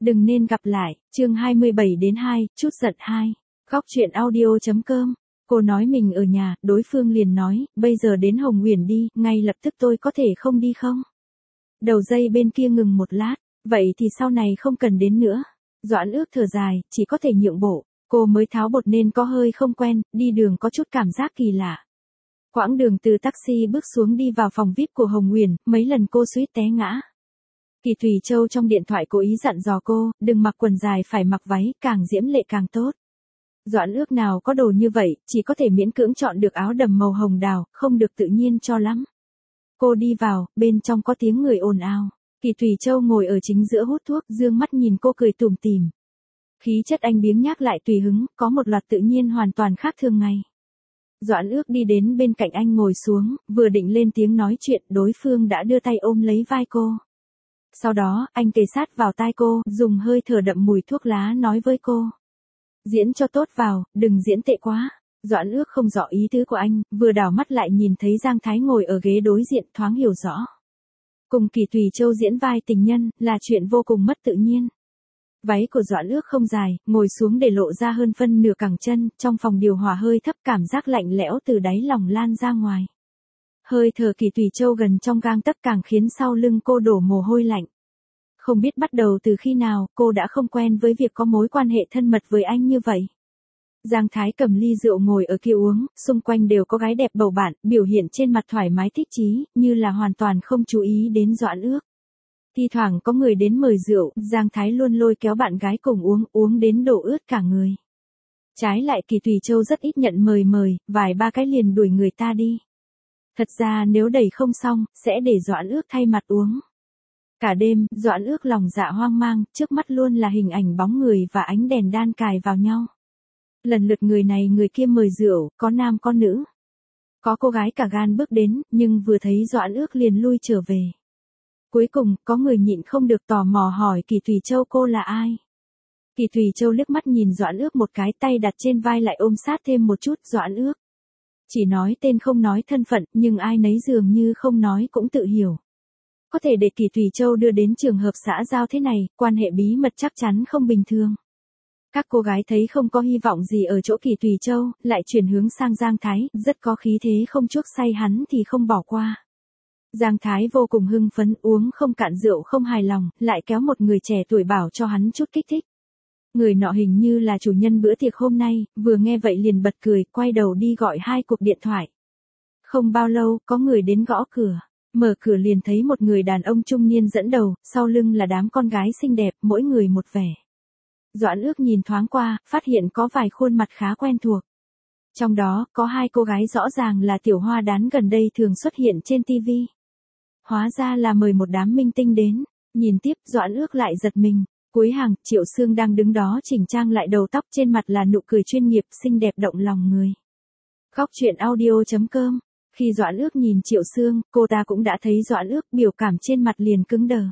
Đừng nên gặp lại, chương 27-2, chút giận 2. Góc truyện audio.com. Cô nói mình ở nhà, đối phương liền nói, bây giờ đến Hồng Uyển đi, ngay lập tức tôi có thể không đi không? Đầu dây bên kia ngừng một lát, vậy thì sau này không cần đến nữa. Doãn Ước thở dài, chỉ có thể nhượng bộ, cô mới tháo bột nên có hơi không quen, đi đường có chút cảm giác kỳ lạ. Quãng đường từ taxi bước xuống đi vào phòng VIP của Hồng Uyển, mấy lần cô suýt té ngã. Kỳ Thùy Châu trong điện thoại cố ý dặn dò cô, đừng mặc quần dài phải mặc váy, càng diễm lệ càng tốt. Doãn Ước nào có đồ như vậy, chỉ có thể miễn cưỡng chọn được áo đầm màu hồng đào, không được tự nhiên cho lắm. Cô đi vào, bên trong có tiếng người ồn ào. Kỳ Thùy Châu ngồi ở chính giữa hút thuốc, dương mắt nhìn cô cười tủm tỉm. Khí chất anh biếng nhác lại tùy hứng, có một loạt tự nhiên hoàn toàn khác thường ngày. Doãn Ước đi đến bên cạnh anh ngồi xuống, vừa định lên tiếng nói chuyện, đối phương đã đưa tay ôm lấy vai cô. Sau đó, anh kề sát vào tai cô, dùng hơi thở đậm mùi thuốc lá nói với cô. Diễn cho tốt vào, đừng diễn tệ quá. Doãn Ước không rõ ý tứ của anh, vừa đảo mắt lại nhìn thấy Giang Thái ngồi ở ghế đối diện thoáng hiểu rõ. Cùng Kỳ Thùy Châu diễn vai tình nhân, là chuyện vô cùng mất tự nhiên. Váy của Doãn Ước không dài, ngồi xuống để lộ ra hơn phân nửa cẳng chân, trong phòng điều hòa hơi thấp cảm giác lạnh lẽo từ đáy lòng lan ra ngoài. Hơi thở Kỳ Thùy Châu gần trong gang tấc càng khiến sau lưng cô đổ mồ hôi lạnh. Không biết bắt đầu từ khi nào, cô đã không quen với việc có mối quan hệ thân mật với anh như vậy. Giang Thái cầm ly rượu ngồi ở kia uống, xung quanh đều có gái đẹp bầu bạn, biểu hiện trên mặt thoải mái thích chí, như là hoàn toàn không chú ý đến Doãn Ước. Thi thoảng có người đến mời rượu, Giang Thái luôn lôi kéo bạn gái cùng uống đến đổ ướt cả người. Trái lại Kỳ Thùy Châu rất ít nhận mời, vài ba cái liền đuổi người ta đi. Thật ra nếu đẩy không xong, sẽ để Doãn Ước thay mặt uống. Cả đêm, Doãn Ước lòng dạ hoang mang, trước mắt luôn là hình ảnh bóng người và ánh đèn đan cài vào nhau. Lần lượt người này người kia mời rượu, có nam có nữ. Có cô gái cả gan bước đến, nhưng vừa thấy Doãn Ước liền lui trở về. Cuối cùng, có người nhịn không được tò mò hỏi Kỳ Thùy Châu cô là ai. Kỳ Thùy Châu liếc mắt nhìn Doãn Ước một cái, tay đặt trên vai lại ôm sát thêm một chút. Doãn Ước chỉ nói tên không nói thân phận, nhưng ai nấy dường như không nói cũng tự hiểu. Có thể để Kỳ Thùy Châu đưa đến trường hợp xã giao thế này, quan hệ bí mật chắc chắn không bình thường. Các cô gái thấy không có hy vọng gì ở chỗ Kỳ Thùy Châu, lại chuyển hướng sang Giang Thái, rất có khí thế không chuốc say hắn thì không bỏ qua. Giang Thái vô cùng hưng phấn, uống không cạn rượu không hài lòng, lại kéo một người trẻ tuổi bảo cho hắn chút kích thích. Người nọ hình như là chủ nhân bữa tiệc hôm nay, vừa nghe vậy liền bật cười, quay đầu đi gọi 2 cuộc điện thoại. Không bao lâu, có người đến gõ cửa. Mở cửa liền thấy một người đàn ông trung niên dẫn đầu, sau lưng là đám con gái xinh đẹp, mỗi người một vẻ. Doãn Ước nhìn thoáng qua, phát hiện có vài khuôn mặt khá quen thuộc. Trong đó, có 2 cô gái rõ ràng là tiểu hoa đán gần đây thường xuất hiện trên TV. Hóa ra là mời một đám minh tinh đến. Nhìn tiếp, Doãn Ước lại giật mình. Cuối hàng, Triệu Sương đang đứng đó chỉnh trang lại đầu tóc, trên mặt là nụ cười chuyên nghiệp, xinh đẹp động lòng người. Góc truyện audio.com. Khi Doãn Ước nhìn Triệu Sương, cô ta cũng đã thấy Doãn Ước, biểu cảm trên mặt liền cứng đờ.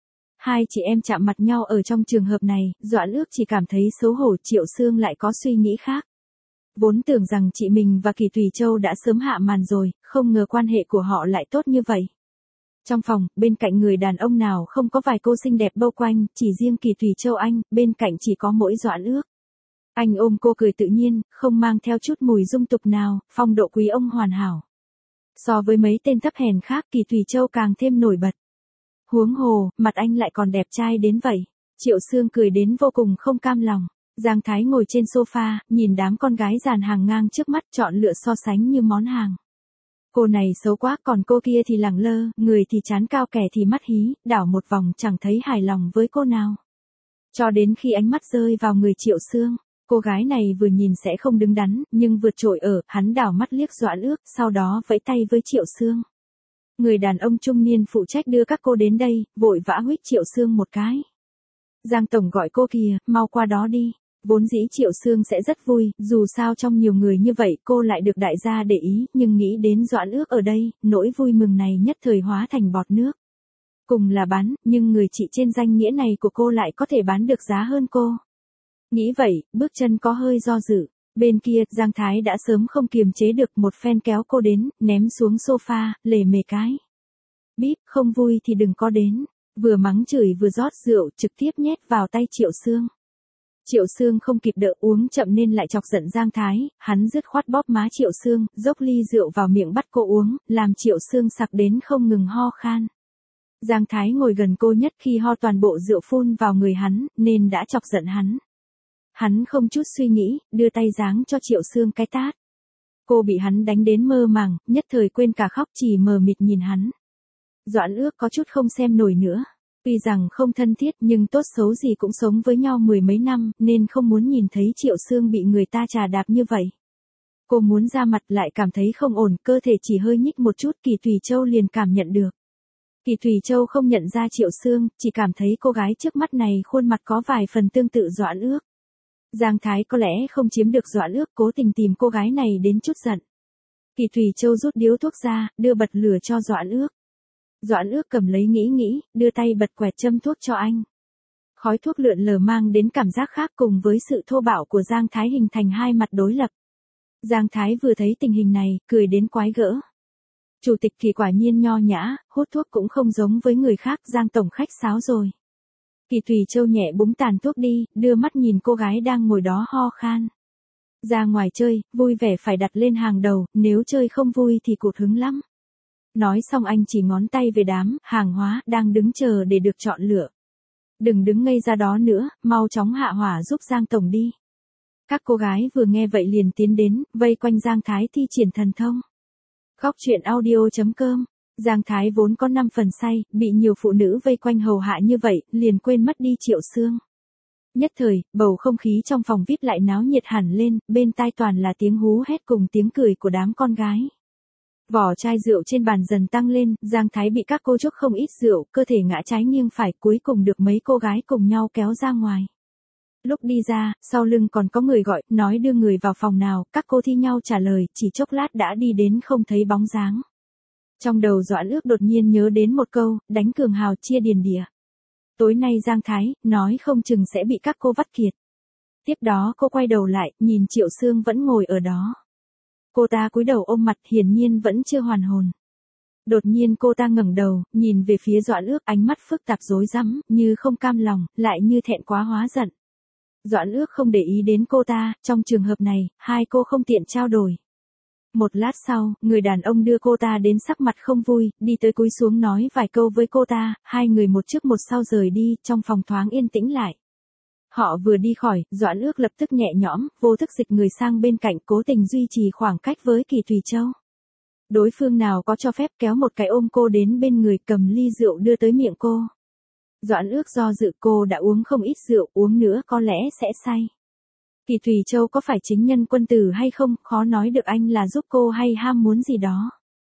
2 chị em chạm mặt nhau ở trong trường hợp này, Doãn Ước chỉ cảm thấy xấu hổ, Triệu Sương lại có suy nghĩ khác. Vốn tưởng rằng chị mình và Kỳ Thùy Châu đã sớm hạ màn rồi, không ngờ quan hệ của họ lại tốt như vậy. Trong phòng, bên cạnh người đàn ông nào không có vài cô xinh đẹp bao quanh, chỉ riêng Kỳ Thùy Châu anh, bên cạnh chỉ có mỗi Doãn Ước. Anh ôm cô cười tự nhiên, không mang theo chút mùi dung tục nào, phong độ quý ông hoàn hảo. So với mấy tên thấp hèn khác, Kỳ Thùy Châu càng thêm nổi bật. Huống hồ, mặt anh lại còn đẹp trai đến vậy. Triệu Sương cười đến vô cùng không cam lòng. Giang Thái ngồi trên sofa, nhìn đám con gái dàn hàng ngang trước mắt, chọn lựa so sánh như món hàng. Cô này xấu quá, còn cô kia thì lẳng lơ, người thì trán cao kẻ thì mắt hí, đảo một vòng chẳng thấy hài lòng với cô nào. Cho đến khi ánh mắt rơi vào người Triệu Sương, cô gái này vừa nhìn sẽ không đứng đắn, nhưng vượt trội ở, hắn đảo mắt liếc Doãn Ước, sau đó vẫy tay với Triệu Sương. Người đàn ông trung niên phụ trách đưa các cô đến đây, vội vã huých Triệu Sương một cái. Giang tổng gọi cô kìa, mau qua đó đi. Vốn dĩ Triệu Sương sẽ rất vui, dù sao trong nhiều người như vậy cô lại được đại gia để ý, nhưng nghĩ đến Doãn Ước ở đây, nỗi vui mừng này nhất thời hóa thành bọt nước. Cùng là bán, nhưng người chị trên danh nghĩa này của cô lại có thể bán được giá hơn cô. Nghĩ vậy, bước chân có hơi do dự. Bên kia, Giang Thái đã sớm không kiềm chế được, một phen kéo cô đến, ném xuống sofa, lề mề cái. Bíp, không vui thì đừng có đến. Vừa mắng chửi vừa rót rượu trực tiếp nhét vào tay Triệu Sương. Triệu Sương không kịp đợi uống chậm nên lại chọc giận Giang Thái, hắn dứt khoát bóp má Triệu Sương, dốc ly rượu vào miệng bắt cô uống, làm Triệu Sương sặc đến không ngừng ho khan. Giang Thái ngồi gần cô nhất khi ho toàn bộ rượu phun vào người hắn, nên đã chọc giận hắn. Hắn không chút suy nghĩ, đưa tay giáng cho Triệu Sương cái tát. Cô bị hắn đánh đến mơ màng, nhất thời quên cả khóc chỉ mờ mịt nhìn hắn. Doãn Ước có chút không xem nổi nữa. Tuy rằng không thân thiết nhưng tốt xấu gì cũng sống với nhau mười mấy năm, nên không muốn nhìn thấy Triệu Sương bị người ta chà đạp như vậy. Cô muốn ra mặt lại cảm thấy không ổn, cơ thể chỉ hơi nhích một chút Kỳ Thủy Châu liền cảm nhận được. Kỳ Thủy Châu không nhận ra Triệu Sương, chỉ cảm thấy cô gái trước mắt này khuôn mặt có vài phần tương tự Doãn Ước. Giang Thái có lẽ không chiếm được Doãn Ước, cố tình tìm cô gái này đến chút giận. Kỳ Thủy Châu rút điếu thuốc ra, đưa bật lửa cho Doãn Ước. Doãn Ước cầm lấy nghĩ, đưa tay bật quẹt châm thuốc cho anh. Khói thuốc lượn lờ mang đến cảm giác khác cùng với sự thô bạo của Giang Thái hình thành hai mặt đối lập. Giang Thái vừa thấy tình hình này, cười đến quái gỡ. Chủ tịch Kỳ quả nhiên nho nhã, hút thuốc cũng không giống với người khác, Giang tổng khách sáo rồi. Kỳ Thủy Châu nhẹ búng tàn thuốc đi, đưa mắt nhìn cô gái đang ngồi đó ho khan. Ra ngoài chơi, vui vẻ phải đặt lên hàng đầu, nếu chơi không vui thì cụt hứng lắm. Nói xong anh chỉ ngón tay về đám hàng hóa đang đứng chờ để được chọn lựa. Đừng đứng ngây ra đó nữa, mau chóng hạ hỏa giúp Giang tổng đi. Các cô gái vừa nghe vậy liền tiến đến, vây quanh Giang Thái thi triển thần thông. Góc truyện audio.com. Giang Thái vốn có 5 phần say, bị nhiều phụ nữ vây quanh hầu hạ như vậy, liền quên mất đi Triệu Sương. Nhất thời, bầu không khí trong phòng VIP lại náo nhiệt hẳn lên, bên tai toàn là tiếng hú hét cùng tiếng cười của đám con gái. Vỏ chai rượu trên bàn dần tăng lên, Giang Thái bị các cô chuốc không ít rượu, cơ thể ngã trái nghiêng phải, cuối cùng được mấy cô gái cùng nhau kéo ra ngoài. Lúc đi ra, sau lưng còn có người gọi, nói đưa người vào phòng nào, các cô thi nhau trả lời, chỉ chốc lát đã đi đến không thấy bóng dáng. Trong đầu Doãn Ước đột nhiên nhớ đến một câu, đánh cường hào chia điền địa. Tối nay Giang Thái, nói không chừng sẽ bị các cô vắt kiệt. Tiếp đó cô quay đầu lại, nhìn Triệu Sương vẫn ngồi ở đó. Cô ta cúi đầu ôm mặt, hiển nhiên vẫn chưa hoàn hồn. Đột nhiên cô ta ngẩng đầu, nhìn về phía Doãn Ước, ánh mắt phức tạp rối rắm, như không cam lòng, lại như thẹn quá hóa giận. Doãn Ước không để ý đến cô ta, trong trường hợp này, hai cô không tiện trao đổi. Một lát sau, người đàn ông đưa cô ta đến sắc mặt không vui, đi tới cúi xuống nói vài câu với cô ta, hai người một trước một sau rời đi, trong phòng thoáng yên tĩnh lại. Họ vừa đi khỏi, Doãn Ước lập tức nhẹ nhõm, vô thức dịch người sang bên cạnh, cố tình duy trì khoảng cách với Kỳ Thủy Châu. Đối phương nào có cho phép kéo một cái ôm cô đến bên người, cầm ly rượu đưa tới miệng cô. Doãn Ước do dự, cô đã uống không ít rượu, uống nữa có lẽ sẽ say. Kỳ Thủy Châu có phải chính nhân quân tử hay không, khó nói được, anh là giúp cô hay ham muốn gì đó.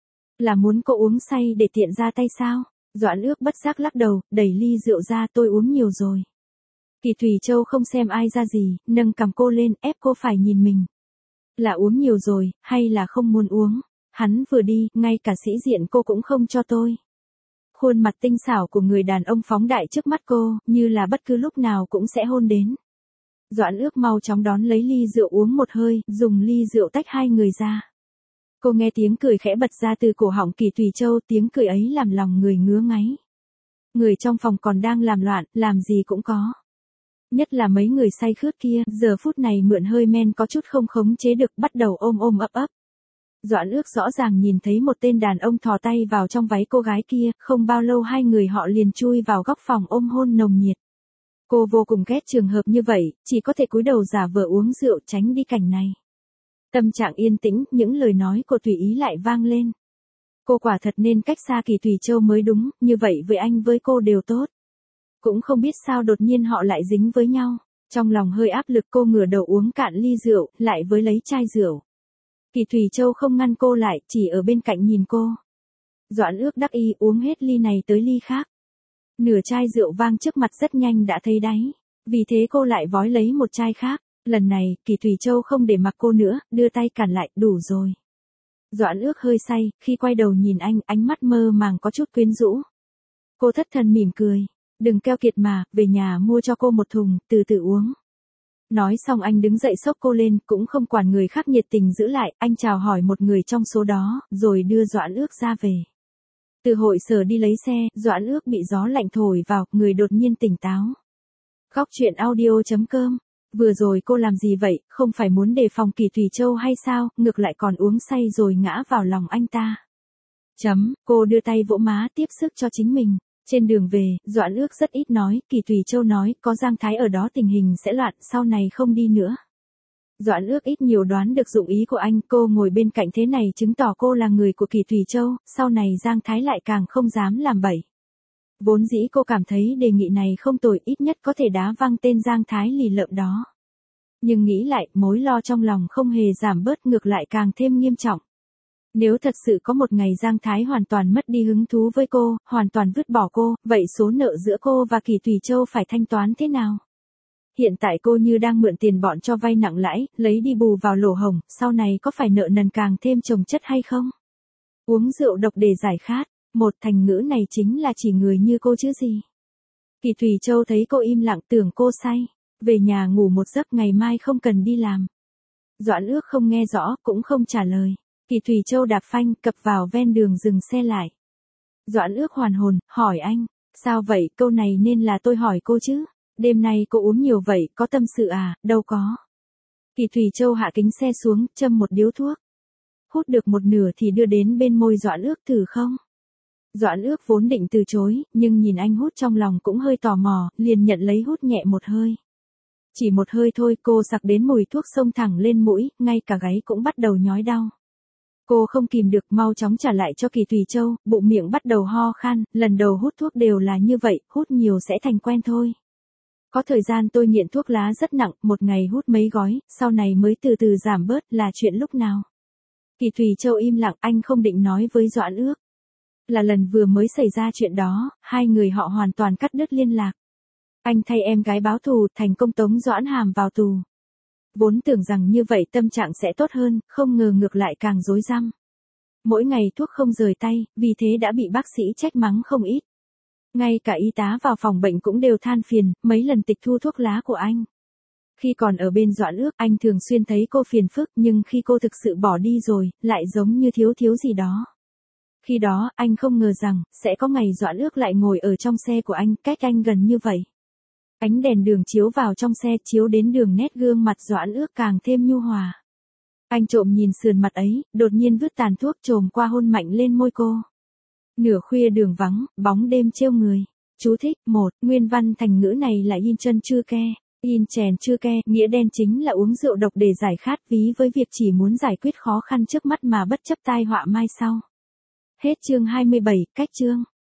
Là muốn cô uống say để tiện ra tay sao? Doãn Ước bất giác lắc đầu, đẩy ly rượu ra, tôi uống nhiều rồi. Kỳ Thủy Châu không xem ai ra gì, nâng cằm cô lên, ép cô phải nhìn mình. Là uống nhiều rồi, hay là không muốn uống? Hắn vừa đi, ngay cả sĩ diện cô cũng không cho tôi. Khuôn mặt tinh xảo của người đàn ông phóng đại trước mắt cô, như là bất cứ lúc nào cũng sẽ hôn đến. Doãn Ước mau chóng đón lấy ly rượu uống một hơi, dùng ly rượu tách hai người ra. Cô nghe tiếng cười khẽ bật ra từ cổ họng Kỳ Thủy Châu, tiếng cười ấy làm lòng người ngứa ngáy. Người trong phòng còn đang làm loạn, làm gì cũng có. Nhất là mấy người say khướt kia, giờ phút này mượn hơi men có chút không khống chế được, bắt đầu ôm ôm ấp ấp. Doãn Ước rõ ràng nhìn thấy một tên đàn ông thò tay vào trong váy cô gái kia, không bao lâu hai người họ liền chui vào góc phòng ôm hôn nồng nhiệt. Cô vô cùng ghét trường hợp như vậy, chỉ có thể cúi đầu giả vờ uống rượu tránh đi cảnh này. Tâm trạng yên tĩnh, những lời nói của Thủy Ý lại vang lên. Cô quả thật nên cách xa Kỳ Thủy Châu mới đúng, như vậy với anh với cô đều tốt. Cũng không biết sao đột nhiên họ lại dính với nhau. Trong lòng hơi áp lực cô ngửa đầu uống cạn ly rượu, lại với lấy chai rượu. Kỳ Thủy Châu không ngăn cô lại, chỉ ở bên cạnh nhìn cô. Doãn Ước đắc ý uống hết ly này tới ly khác. Nửa chai rượu vang trước mặt rất nhanh đã thấy đáy. Vì thế cô lại vói lấy một chai khác. Lần này, Kỳ Thủy Châu không để mặc cô nữa, đưa tay cản lại, đủ rồi. Doãn Ước hơi say, khi quay đầu nhìn anh, ánh mắt mơ màng có chút quyến rũ. Cô thất thần mỉm cười. Đừng keo kiệt mà, về nhà mua cho cô một thùng, từ từ uống. Nói xong anh đứng dậy xốc cô lên, cũng không quản người khác nhiệt tình giữ lại, anh chào hỏi một người trong số đó, rồi đưa Doãn Ước ra về. Từ hội sở đi lấy xe, Doãn Ước bị gió lạnh thổi vào, người đột nhiên tỉnh táo. Góc truyện audio.com. Vừa rồi cô làm gì vậy, không phải muốn đề phòng Kỳ Thủy Châu hay sao, ngược lại còn uống say rồi ngã vào lòng anh ta. Cô đưa tay vỗ má tiếp sức cho chính mình. Trên đường về, Doãn Ước rất ít nói, Kỳ Thủy Châu nói, có Giang Thái ở đó tình hình sẽ loạn, sau này không đi nữa. Doãn Ước ít nhiều đoán được dụng ý của anh, cô ngồi bên cạnh thế này chứng tỏ cô là người của Kỳ Thủy Châu, sau này Giang Thái lại càng không dám làm bậy. Vốn dĩ cô cảm thấy đề nghị này không tồi, ít nhất có thể đá văng tên Giang Thái lì lợm đó. Nhưng nghĩ lại, mối lo trong lòng không hề giảm bớt, ngược lại càng thêm nghiêm trọng. Nếu thật sự có một ngày Giang Thái hoàn toàn mất đi hứng thú với cô, hoàn toàn vứt bỏ cô, vậy số nợ giữa cô và Kỳ Thủy Châu phải thanh toán thế nào? Hiện tại cô như đang mượn tiền bọn cho vay nặng lãi, lấy đi bù vào lỗ hổng, sau này có phải nợ nần càng thêm chồng chất hay không? Uống rượu độc để giải khát, một thành ngữ này chính là chỉ người như cô chứ gì. Kỳ Thủy Châu thấy cô im lặng tưởng cô say, về nhà ngủ một giấc ngày mai không cần đi làm. Doãn Ước không nghe rõ, cũng không trả lời. Kỳ Thủy Châu đạp phanh, cập vào ven đường dừng xe lại. Doãn Ước hoàn hồn, hỏi anh, sao vậy, câu này nên là tôi hỏi cô chứ. Đêm nay cô uống nhiều vậy, có tâm sự à, đâu có. Kỳ Thủy Châu hạ kính xe xuống, châm một điếu thuốc. Hút được một nửa thì đưa đến bên môi Doãn Ước thử không. Doãn Ước vốn định từ chối, nhưng nhìn anh hút trong lòng cũng hơi tò mò, liền nhận lấy hút nhẹ một hơi. Chỉ một hơi thôi cô sặc đến mùi thuốc xông thẳng lên mũi, ngay cả gáy cũng bắt đầu nhói đau. Cô không kìm được mau chóng trả lại cho Kỳ Thủy Châu, bụng miệng bắt đầu ho khan, lần đầu hút thuốc đều là như vậy, hút nhiều sẽ thành quen thôi. Có thời gian tôi nghiện thuốc lá rất nặng, một ngày hút mấy gói, sau này mới từ từ giảm bớt, là chuyện lúc nào. Kỳ Thủy Châu im lặng, anh không định nói với Doãn Ước. Là lần vừa mới xảy ra chuyện đó, hai người họ hoàn toàn cắt đứt liên lạc. Anh thay em gái báo thù, thành công tống Doãn Hàm vào tù. Vốn tưởng rằng như vậy tâm trạng sẽ tốt hơn, không ngờ ngược lại càng rối rắm. Mỗi ngày thuốc không rời tay, vì thế đã bị bác sĩ trách mắng không ít. Ngay cả y tá vào phòng bệnh cũng đều than phiền, mấy lần tịch thu thuốc lá của anh. Khi còn ở bên Doãn Ước, anh thường xuyên thấy cô phiền phức, nhưng khi cô thực sự bỏ đi rồi, lại giống như thiếu gì đó. Khi đó, anh không ngờ rằng, sẽ có ngày Doãn Ước lại ngồi ở trong xe của anh, cách anh gần như vậy. Ánh đèn đường chiếu vào trong xe, chiếu đến đường nét gương mặt Doãn Ước càng thêm nhu hòa. Anh trộm nhìn sườn mặt ấy, đột nhiên vứt tàn thuốc trồm qua hôn mạnh lên môi cô. Nửa khuya đường vắng, bóng đêm trêu người. Chú thích, 1. Nguyên văn thành ngữ này là yin chân chư ke. Yin chèn chư ke, nghĩa đen chính là uống rượu độc để giải khát, ví với việc chỉ muốn giải quyết khó khăn trước mắt mà bất chấp tai họa mai sau. Hết chương 27, cách chương.